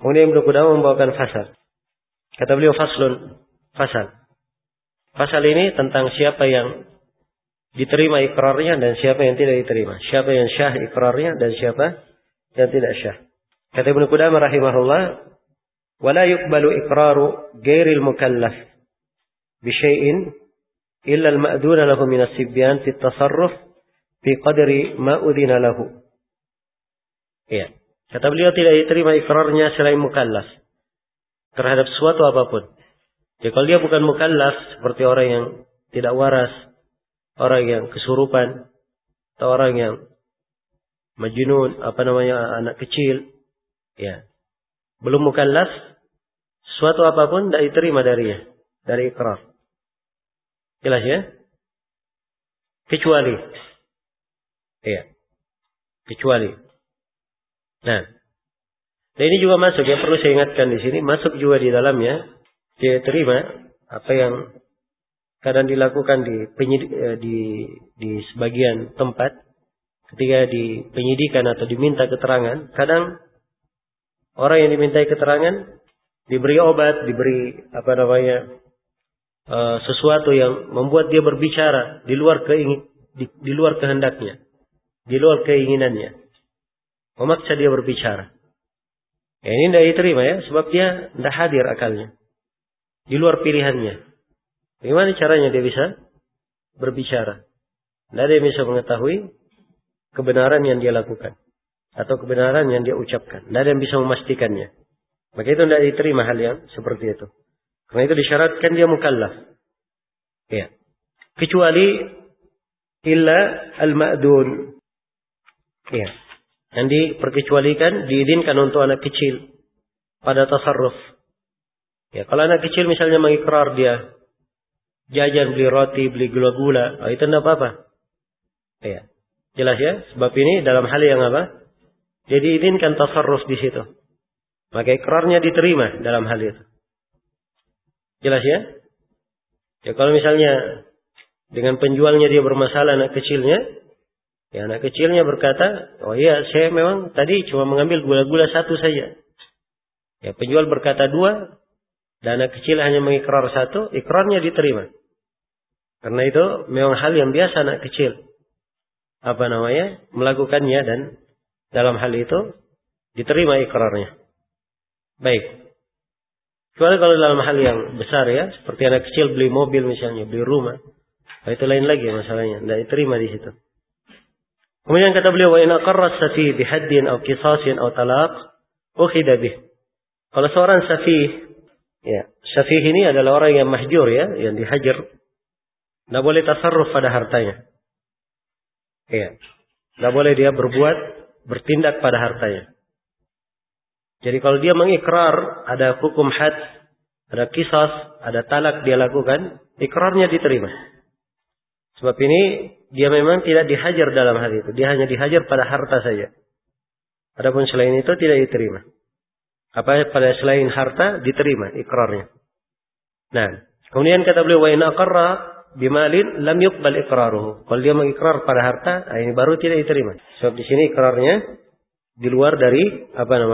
Kemudian Ibnu Qudamah membawakan fasal. Kata beliau faslun, fasal. Fasal ini tentang siapa yang diterima ikrarnya dan siapa yang tidak diterima. Siapa yang syah ikrarnya dan siapa yang tidak syah. Kata Ibnu Qudamah rahimahullah, "Wala yuqbalu iqraru ghairil mukallaf bi syai'in illa al-ma'dun lahu min as-sibyan fi at-tasarruf fi qadri ma udhina lahu." Ya. Kata beliau tidak diterima ikrarnya selain mukallaf terhadap sesuatu apapun. Jadi kalau dia bukan mukallaf seperti orang yang tidak waras, orang yang kesurupan, atau orang yang majnun, anak kecil, ya, belum mukallaf, sesuatu apapun tidak diterima darinya, dari ikrar. Jelas ya? Kecuali, ya, kecuali. Nah, dan ini juga masuk, yang perlu saya ingatkan di sini, masuk juga di dalamnya, dia terima apa yang kadang dilakukan di sebagian tempat ketika di penyidikan atau diminta keterangan. Kadang orang yang dimintai keterangan diberi obat, diberi sesuatu yang membuat dia berbicara di luar kehendaknya, di luar keinginannya, memaksa dia berbicara. Ya, ini tidak diterima ya, sebab dia tidak hadir akalnya, di luar pilihannya. Bagaimana caranya dia bisa berbicara? Tidak ada yang bisa mengetahui kebenaran yang dia lakukan atau kebenaran yang dia ucapkan. Tidak ada yang bisa memastikannya. Maka itu tidak diterima hal yang seperti itu. Karena itu disyaratkan dia mukallaf. Ya. Kecuali illa al-ma'dun. Ya. Yang diperkecualikan, diizinkan untuk anak kecil pada tasarruf. Ya, kalau anak kecil misalnya mengikrar dia jajan, beli roti, beli gula-gula, itu tidak apa-apa. Ya. Jelas ya? Sebab ini dalam hal yang apa? Jadi diizinkan tasarruf di situ. Maka ikrarnya diterima dalam hal itu. Jelas ya? Ya, kalau misalnya dengan penjualnya dia bermasalah anak kecilnya, ya anak kecilnya berkata, "Oh iya, saya memang tadi cuma mengambil gula-gula satu saja." Ya, penjual berkata 2, dan anak kecil hanya mengikrar 1, ikrarnya diterima. Karena itu memang hal yang biasa anak kecil melakukannya, dan dalam hal itu diterima ikrarnya. Baik. Kecuali kalau dalam hal yang besar ya, seperti anak kecil beli mobil misalnya, beli rumah, itu lain lagi masalahnya, tidak diterima di situ. Kemudian kata beliau, wa in aqarra as-safih bi haddin aw qisasin aw talaq ukhidha bih. Kalau seorang safih, ya, safih ini adalah orang yang mahjur ya, yang dihajar, tidak boleh tasarruf pada hartanya. Ya. Tidak boleh dia bertindak pada hartanya. Jadi kalau dia mengikrar, ada hukum had, ada qisas, ada talak dia lakukan, ikrarnya diterima. Sebab ini dia memang tidak dihajar dalam hal itu. Dia hanya dihajar pada harta saja. Adapun selain itu tidak diterima. Pada selain harta diterima ikrarnya. Nah, kemudian kata beliau, wa in aqarra bimalin lam yuqbal iqraruhu. Kalau dia mengikrar pada harta, ini baru tidak diterima. Sebab di sini ikrarnya di luar dari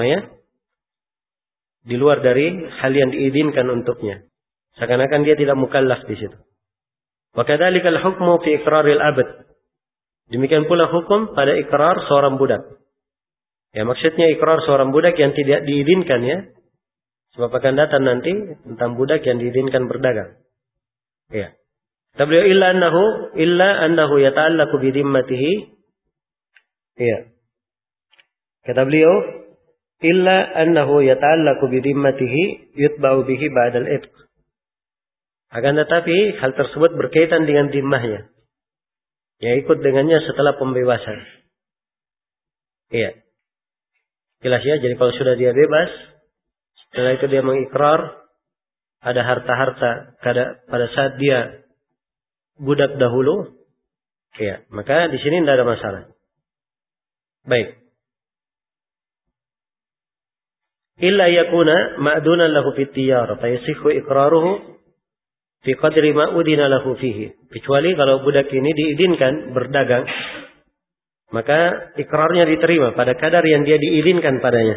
di luar dari hal yang diizinkan untuknya. Seakan-akan dia tidak mukallaf di situ. Wa kadzalikal hukmu fi iqraril abd. Demikian pula hukum pada ikrar seorang budak. Ya, maksudnya ikrar seorang budak yang tidak diizinkan ya. Sebab akan datang nanti tentang budak yang diizinkan berdagang. Ya. Kata beliau illa annahu yata'allaqu bi dhimmatihi. Ya. Kata beliau illa annahu yata'allaqu bi dhimmatihi yutba'u bihi ba'dal itq. Akan tetapi hal tersebut berkaitan dengan dhimmahnya. Ya, ikut dengannya setelah pembebasan. Iya. Jelas ya, jadi kalau sudah dia bebas, setelah itu dia mengikrar, ada harta-harta pada saat dia budak dahulu, ya, maka di sini tidak ada masalah. Baik. Illa yakuna ma'dunan lahu fit tiyara fa yasihhu iqraruhu fi qadri ma udina lahu fihi. Kecuali kalau budak ini diizinkan berdagang, maka ikrarnya diterima pada kadar yang dia diizinkan padanya.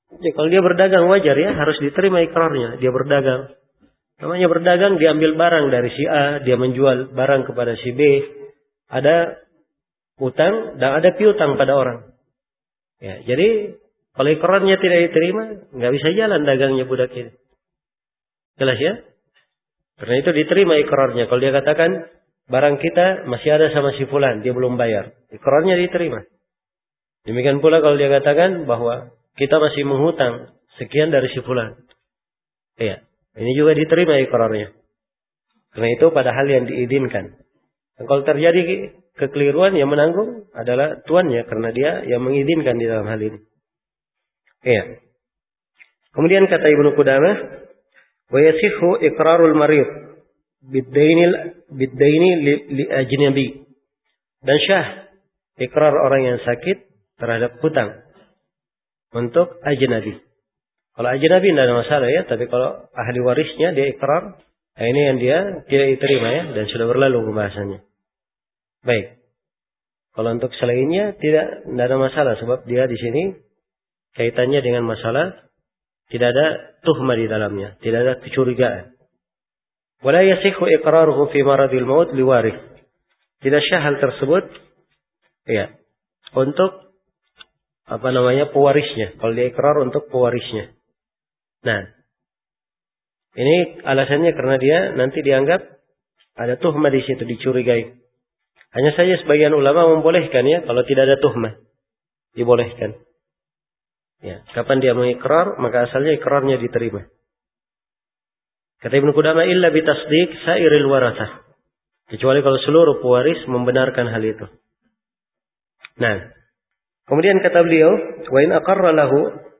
Jadi kalau dia berdagang wajar ya, harus diterima ikrarnya. Dia berdagang. Namanya berdagang, dia ambil barang dari si A, dia menjual barang kepada si B. Ada utang dan ada piutang pada orang. Ya, jadi kalau ikrarnya tidak diterima, nggak bisa jalan dagangnya budak ini. Jelas ya? Karena itu diterima ikrarnya. Kalau dia katakan barang kita masih ada sama si fulan, dia belum bayar. Ikrarnya diterima. Demikian pula kalau dia katakan bahwa kita masih menghutang sekian dari si fulan. Ya, ini juga diterima ikrarnya. Karena itu pada hal yang diizinkan. Dan kalau terjadi kekeliruan, yang menanggung adalah tuannya karena dia yang mengizinkan di dalam hal ini. Ya. Kemudian kata Ibnu Qudamah, wa yasihhu iqrarul marid bid-daini li ajnabi. Dan syah ikrar orang yang sakit terhadap hutang untuk ajnabi. Kalau ajnabi tidak ada masalah ya, tapi kalau ahli warisnya dia ikrar, ini yang dia tidak diterima ya, dan sudah berlalu pembahasannya. Baik. Kalau untuk selainnya tidak ada masalah sebab dia di sini kaitannya dengan masalah tidak ada tuhmah di dalamnya, tidak ada kecurigaan. Wala yasihhu iqraruhu fi maradil maut liwarith. Tidak syah hal tersebut ya untuk pewarisnya. Kalau dia ikrar untuk pewarisnya. Nah, ini alasannya karena dia nanti dianggap ada tuhmah di situ, dicurigai. Hanya saja sebagian ulama membolehkan ya, kalau tidak ada tuhmah, dibolehkan. Ya, kapan dia mengikrar, maka asalnya ikrarnya diterima. Kata Ibnu Qudamah, illa bitasdiq sairil warathah. Kecuali kalau seluruh pewaris membenarkan hal itu. Nah, kemudian kata beliau, wa in aqarra lahu,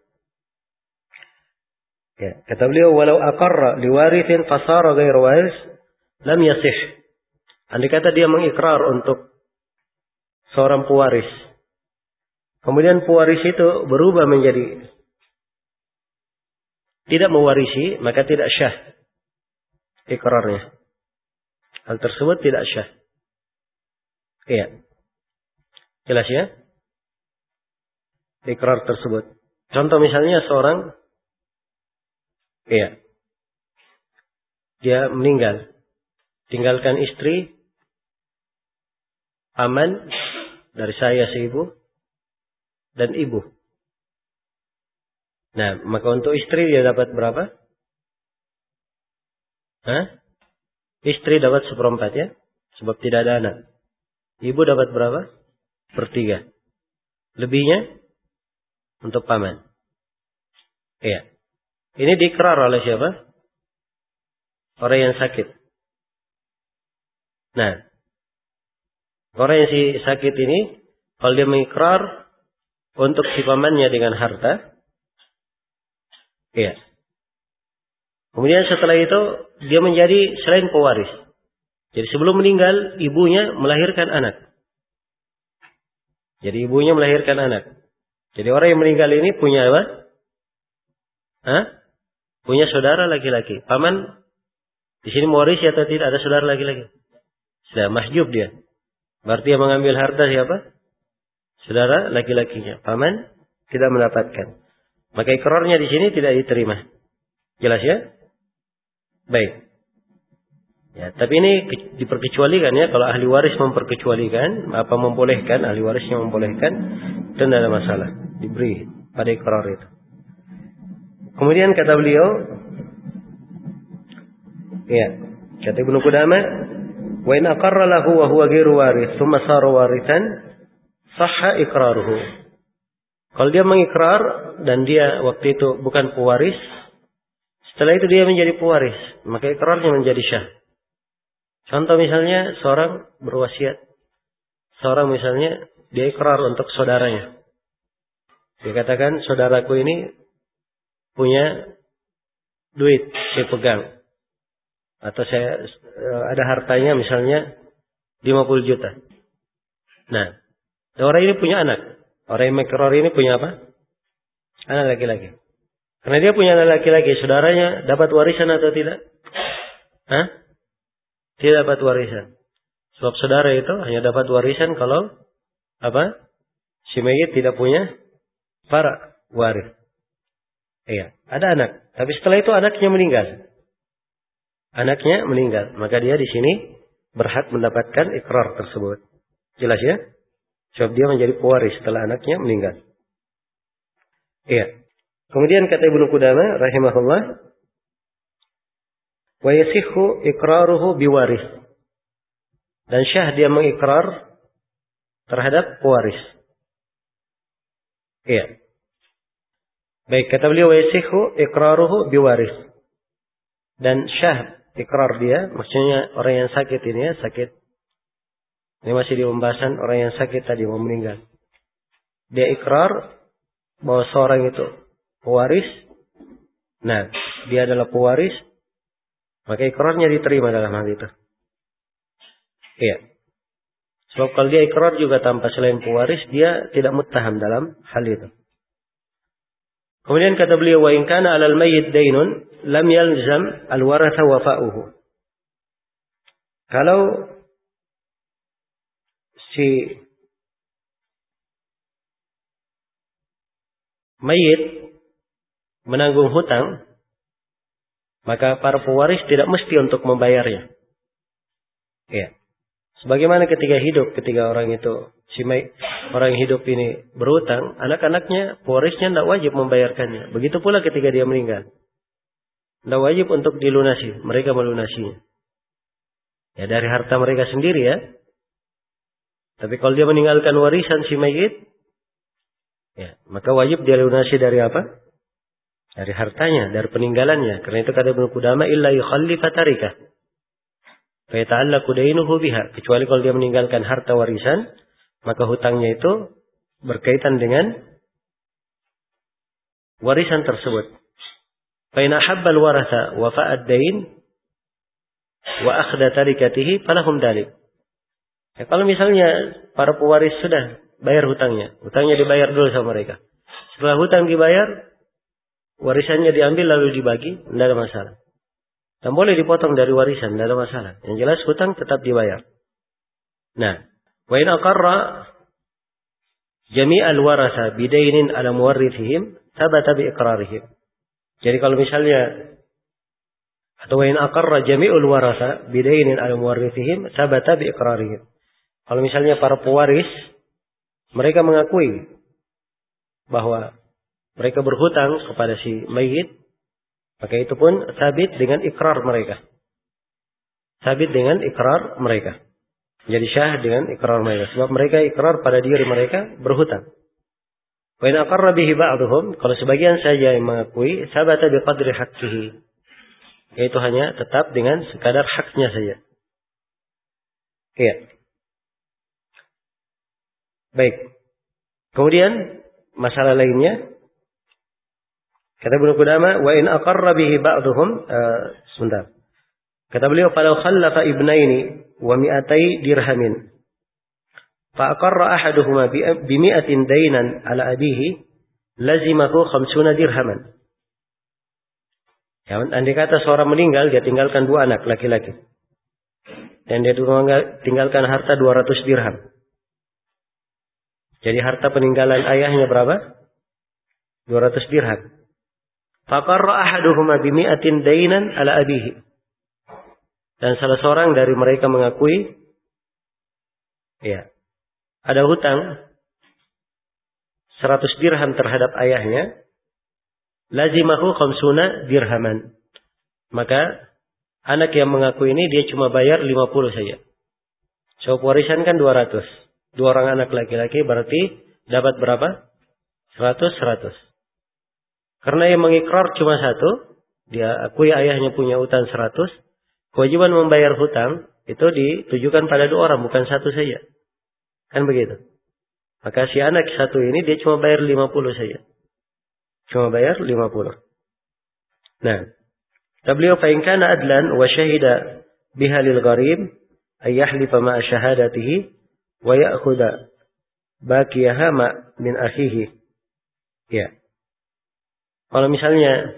ya, kata beliau, walau aqarra liwarithin fasara ghairu waris lam yasih. Andai kata dia mengikrar untuk seorang pewaris, kemudian pewaris itu berubah menjadi tidak mewarisi, maka tidak syah ikrarnya. Hal tersebut tidak syah. Iya. Jelas ya? Ikrar tersebut. Contoh misalnya seorang, iya, dia meninggal, tinggalkan istri, aman dari saya seibu, dan ibu. Nah, maka untuk istri dia dapat berapa? Istri dapat 1/4 ya, sebab tidak ada anak. Ibu dapat berapa? 1/3. Lebihnya untuk paman. Iya. Ini diikrar oleh siapa? Orang yang sakit. Nah, orang yang si sakit ini, kalau dia mengikrar untuk si pamannya dengan harta, iya. Kemudian setelah itu dia menjadi selain pewaris. Jadi sebelum meninggal ibunya melahirkan anak. Jadi ibunya melahirkan anak. Jadi orang yang meninggal ini punya apa? Punya saudara laki-laki. Paman di sini mewarisi atau tidak? Ada saudara laki-laki. Sudah mahjub dia. Berarti yang mengambil harta siapa? Saudara laki-lakinya. Paman tidak mendapatkan. Maka ikrarnya di sini tidak diterima. Jelas ya? Baik. Ya, tapi ini diperkecualikan ya. Kalau ahli waris memperkecualikan, membolehkan, ahli warisnya membolehkan, itu tidak ada masalah. Diberi pada ikrar itu. Kemudian kata beliau, ya, kata Ibnu Qudamah, wa in aqarra lahu wa huwa ghairu warith, thumma sara warithan, sahha iqraruhu. Kalau dia mengikrar dan dia waktu itu bukan pewaris, setelah itu dia menjadi pewaris, maka ikrarnya menjadi syah. Contoh misalnya seorang berwasiat, seorang misalnya dia ikrar untuk saudaranya. Dia katakan saudaraku ini punya duit, saya pegang. Atau saya ada hartanya misalnya 50 juta. Nah, orang ini punya anak. Orang yang mengikrar ini punya apa? Anak laki-laki. Karena dia punya anak laki-laki, saudaranya dapat warisan atau tidak? Tidak dapat warisan. Sebab saudara itu hanya dapat warisan kalau si mayit tidak punya para waris. Iya, ada anak. Tapi setelah itu anaknya meninggal. Anaknya meninggal. Maka dia di sini berhak mendapatkan ikrar tersebut. Jelas ya? Sebab dia menjadi pewaris setelah anaknya meninggal. Iya. Kemudian kata Ibnu Qudamah rahimahullah, wa yasihhu iqraruhu biwaris. Dan syah dia mengikrar terhadap pewaris. Iya. Baik, kata beliau wa yasihhu iqraruhu biwaris. Dan syah ikrar dia, maksudnya orang yang sakit ini ya, sakit. Ini masih di pembahasan orang yang sakit tadi mau meninggal. Dia ikrar bahwa seorang itu pewaris. Nah, dia adalah pewaris. Maka ikrarnya diterima dalam hal itu. Iya. Sebab kalau dia ikrar juga tanpa selain pewaris, dia tidak muttaham dalam hal itu. Kemudian kata beliau, wa in kana 'alal mayyit daynun lam yalzam al-waratha wafa'uhu. Kalau si mayit menanggung hutang, maka para pewaris tidak mesti untuk membayarnya. Ya. Sebagaimana ketika orang itu, orang yang hidup ini berhutang, anak-anaknya, pewarisnya tidak wajib membayarkannya. Begitu pula ketika dia meninggal. Tidak wajib untuk dilunasi, mereka melunasinya. Ya dari harta mereka sendiri ya. Tapi kalau dia meninggalkan warisan si mayit, ya, maka wajib dia lunasi dari apa? Dari hartanya, dari peninggalannya. Karena itu kata Ibnu Qudamah, illa yukhallifa tarikah fa yata'allaqu dainuhu biha. Kecuali kalau dia meninggalkan harta warisan, maka hutangnya itu berkaitan dengan warisan tersebut. Fa in ahabba al-waratha wa fa'ad dain wa akhda tarikatihi falahum dalik. Ya, kalau misalnya para pewaris sudah bayar hutangnya dibayar dulu sama mereka. Setelah hutang dibayar, warisannya diambil lalu dibagi, tidak ada masalah. Dan boleh dipotong dari warisan, tidak ada masalah. Yang jelas hutang tetap dibayar. Nah, wa in aqarra jami'al waratha bidainin ala muwarrithihim thabata bi iqrarihim. Jadi kalau misalnya atau wa in aqarra jami'ul waratha bidainin ala muwarrithihim thabata bi iqrarihim. Kalau misalnya para pewaris mereka mengakui bahwa mereka berhutang kepada si mayit, maka itu pun sabit dengan ikrar mereka. Sabit dengan ikrar mereka. Jadi syah dengan ikrar mereka. Sebab mereka ikrar pada diri mereka berhutang. Wa in aqarra bihi ba'dhum, kalau sebagian saja yang mengakui, sabata biqadri haqqihi. Yaitu hanya tetap dengan sekadar haknya saja. Iya. Baik. Kemudian masalah lainnya, kata Ibnu Qudamah, wa in aqarra bihi ba'dhum, sebentar. Kata beliau, falau khallafa ibnaini wa mi'atai dirhamin fa aqarra ahaduhuma bi mi'atin dainan ala abihi lazimahu 50 dirhaman. Ya, andai kata seorang meninggal, dia tinggalkan dua anak laki-laki. Dan dia tinggalkan harta 200 dirham. Jadi harta peninggalan ayahnya berapa? 200 dirham. Faqarra ahaduhuma bimi'atin dainan ala abihi. Dan salah seorang dari mereka mengakui, ya, ada hutang 100 dirham terhadap ayahnya, lazimahu 50 dirhaman. Maka anak yang mengaku ini dia cuma bayar 50 saja. So warisan kan 200. Dua orang anak laki-laki berarti dapat berapa? 100. Karena yang mengikrar cuma satu, dia akui ayahnya punya hutang 100, kewajiban membayar hutang itu ditujukan pada dua orang, bukan satu saja. Kan begitu. Maka si anak satu ini dia cuma bayar 50 saja. Cuma bayar 50. Nah, beliau fa in kana adlan wa syahida biha lil gharib ay yahlifa ma syahadatihi wa ya'khudha baqiyaha ma min akhihi. Ya. Kalau misalnya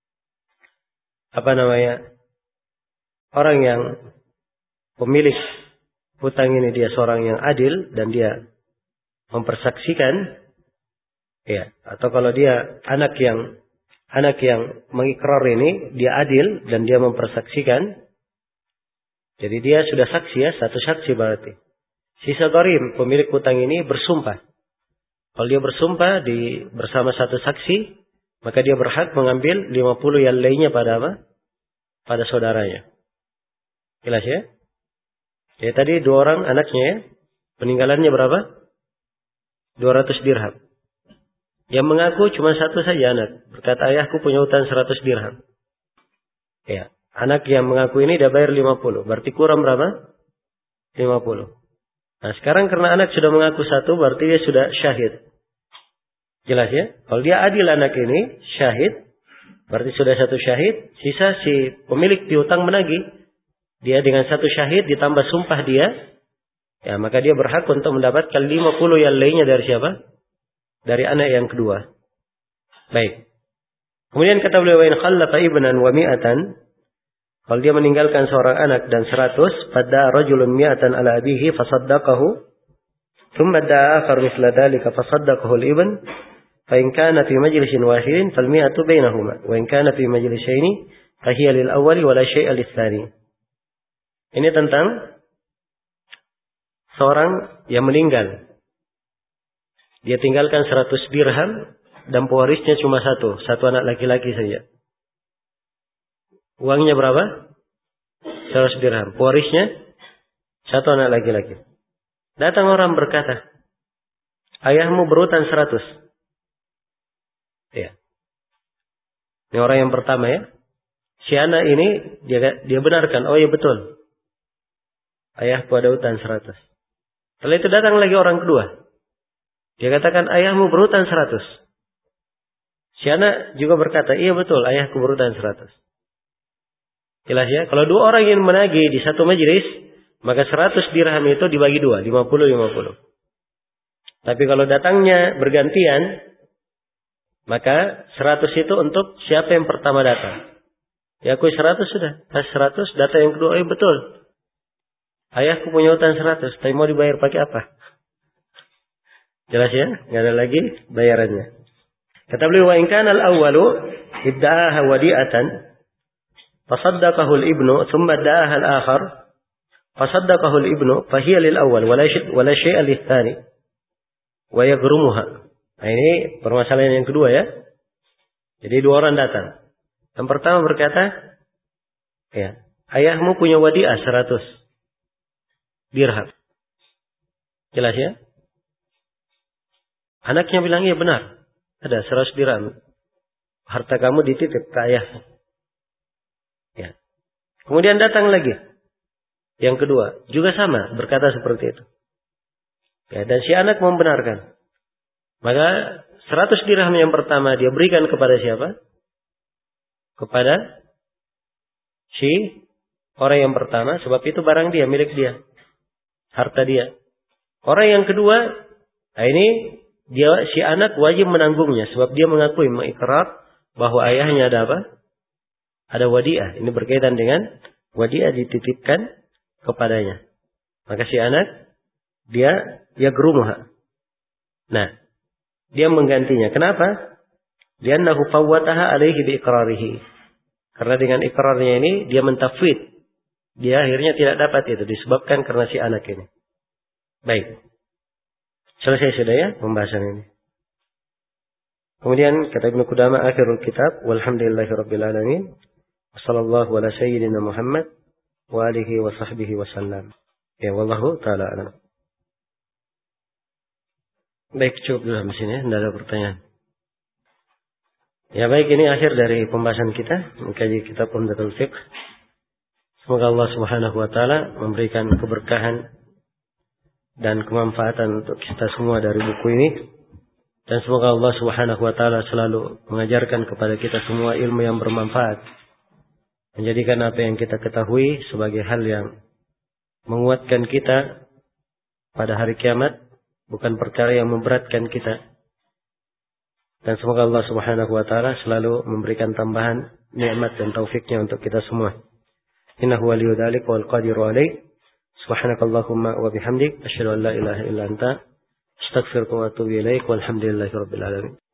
orang yang pemilik hutang ini dia seorang yang adil dan dia mempersaksikan, ya, atau kalau dia anak yang anak yang mengikrar ini dia adil dan dia mempersaksikan. Jadi dia sudah saksi ya, satu saksi berarti. Sisa gharim, pemilik hutang ini bersumpah. Kalau dia bersumpah bersama satu saksi, maka dia berhak mengambil 50 yang lainnya pada apa? Pada saudaranya. Jelas ya? Jadi tadi 2 orang anaknya ya, peninggalannya berapa? 200 dirham. Yang mengaku cuma satu saja anak. Berkata, ayahku punya hutang 100 dirham. Ya. Anak yang mengaku ini dia bayar 50. Berarti kurang berapa? 50. Nah sekarang karena anak sudah mengaku satu, berarti dia sudah syahid. Jelas ya? Kalau dia adil anak ini, syahid. Berarti sudah satu syahid. Sisa si pemilik piutang menagih. Dia dengan satu syahid ditambah sumpah dia. Ya maka dia berhak untuk mendapatkan 50 yang lainnya dari siapa? Dari anak yang kedua. Baik. Kemudian kata beliau, wa in khallafa ibnan wa mi'atan. Kalau dia meninggalkan seorang anak dan 100, fadda rajulun mi'atan ala abihi fasaddaqahu, thumma da'a akhar mithla dhalika fasaddaqahu al-ibn, fa in kana fi majlisin wahidin fal mi'atu bainahuma, wa in kana fi majlisaini fa hiya lil awwali wa la syai'a lis tsani. Ini tentang seorang yang meninggal. Dia tinggalkan 100 dirham dan pewarisnya cuma satu anak laki-laki saja. Uangnya berapa? 100 dirham. Pewarisnya satu anak laki-laki. Datang orang berkata, ayahmu berhutang 100. Ya. Ini orang yang pertama ya. Si anak ini dia benarkan, oh iya betul. Ayahku ada hutang 100. Setelah itu datang lagi orang kedua. Dia katakan, ayahmu berhutang 100. Si anak juga berkata, iya betul, ayahku berhutang 100. Jelas ya, kalau 2 orang yang menagih di satu majelis, maka 100 dirham itu dibagi 2, 50-50. Tapi kalau datangnya bergantian, maka 100 itu untuk siapa yang pertama datang. Ya aku 100 sudah, pas 100 data yang kedua, betul. Ayahku punya hutang 100, tapi mau dibayar pakai apa? Jelas ya, nggak ada lagi bayarannya. Kata beliau, wa in kana al-awwalu idda'aha wadi'atan fasaddaqahu al-ibnu thumma da'aha al-akhar fasaddaqahu al-ibnu fahiya lil-awwal wa la syai'a lis-tsani wa yaghrumuha. Nah ini permasalahan yang kedua ya. Jadi 2 orang datang. Yang pertama berkata, ya, ayahmu punya wadi'ah 100 dirham. Jelas ya? Anaknya bilang, iya benar. Ada 100 dirham. Harta kamu dititip ke ayah. Ya. Kemudian datang lagi. Yang kedua. Juga sama. Berkata seperti itu. Ya, dan si anak membenarkan. Maka 100 dirham yang pertama dia berikan kepada siapa? Kepada si orang yang pertama. Sebab itu barang dia, milik dia. Harta dia. Orang yang kedua. Nah ini si anak wajib menanggungnya. Sebab dia mengakui, mengikrar bahwa ayahnya ada apa? Ada wadi'ah. Ini berkaitan dengan wadi'ah dititipkan kepadanya. Maka si anak, dia yagrumuha. Nah, dia menggantinya. Kenapa? Li'annahu fawwataha alaihi biiqrarihi. Karena dengan ikrarnya ini, dia mentafwid. Dia akhirnya tidak dapat itu. Disebabkan karena si anak ini. Baik. Selesai sudah ya pembahasan ini. Kemudian kata Ibnu Qudamah akhirul kitab walhamdulillahirabbil alamin. Wassallallahu ala sayyidina Muhammad wa alihi wa sahbihi wasallam. Ya wallahu taala alam. Baik, cukup dulu di sini, tidak ada pertanyaan. Ya baik, ini akhir dari pembahasan kita mengkaji kitab Umdatul Fiqh. Semoga Allah Subhanahu wa taala memberikan keberkahan dan kemanfaatan untuk kita semua dari buku ini. Dan semoga Allah Subhanahu wa taala selalu mengajarkan kepada kita semua ilmu yang bermanfaat. Menjadikan apa yang kita ketahui sebagai hal yang menguatkan kita pada hari kiamat, bukan perkara yang memberatkan kita. Dan semoga Allah Subhanahu wa taala selalu memberikan tambahan nikmat dan taufiknya untuk kita semua. Innahu waliyyu dzalika wal qadiru alaih. Subhanakallahumma wa bihamdik asyhadu an la ilaha illa anta astaghfiruka wa atubu ilaik walhamdulillahirabbil alamin.